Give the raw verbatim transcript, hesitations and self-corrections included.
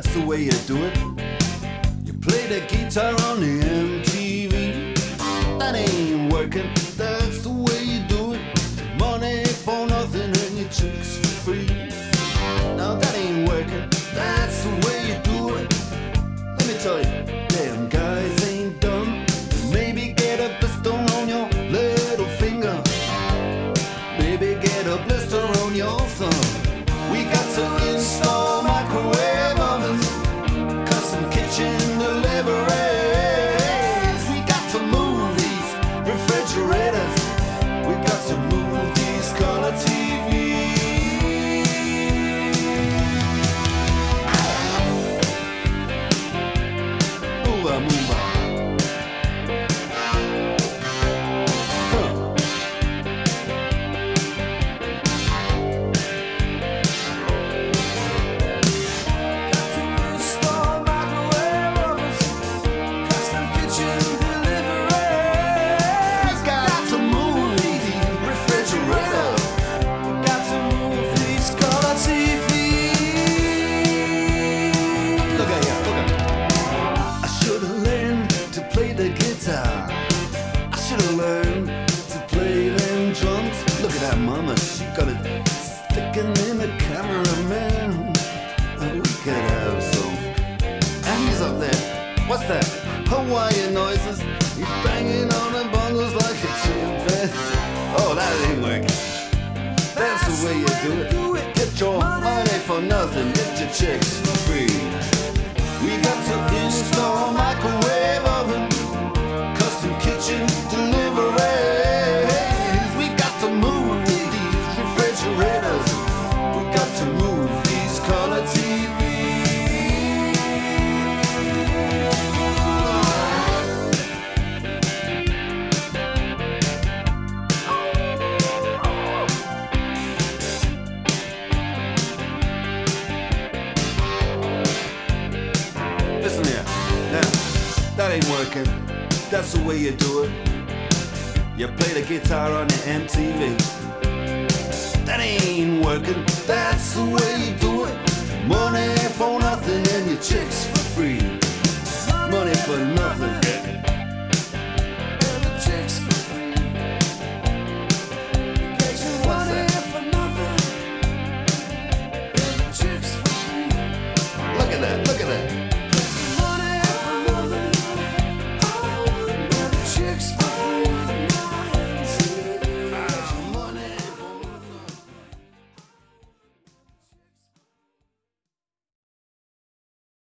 that's the way you do it. You play the guitar on the M T V. That ain't working, that's the way you do it. Money for nothing and your chicks for free. Now that ain't working, that's the way you do it. Let me tell you, damn guys ain't dumb. Maybe get a blister on your little finger. Maybe get a blister on your thumb. We got to install microwave ovens, custom kitchen deliveries. We got to move these refrigerators. We got to move these color T Vs. Move on, move on. I should've learned to play them drums. Look at that mama, she got it sticking in the cameraman. Oh, we could have some. And he's up there. What's that? Hawaiian noises. He's banging on the bongos like a chimpanzee. Oh, that ain't working. That's the way you do it. Get your money for nothing. Get your chicks for free. We got to install microwave oven, custom kitchen deliveries. We got to move these refrigerators. We got to move these color T Vs. Listen here, now, that ain't working. That's the way you do it. You play the guitar on the M T V. That ain't working. That's the way you do it. Money for nothing and your chicks for free. Money for nothing.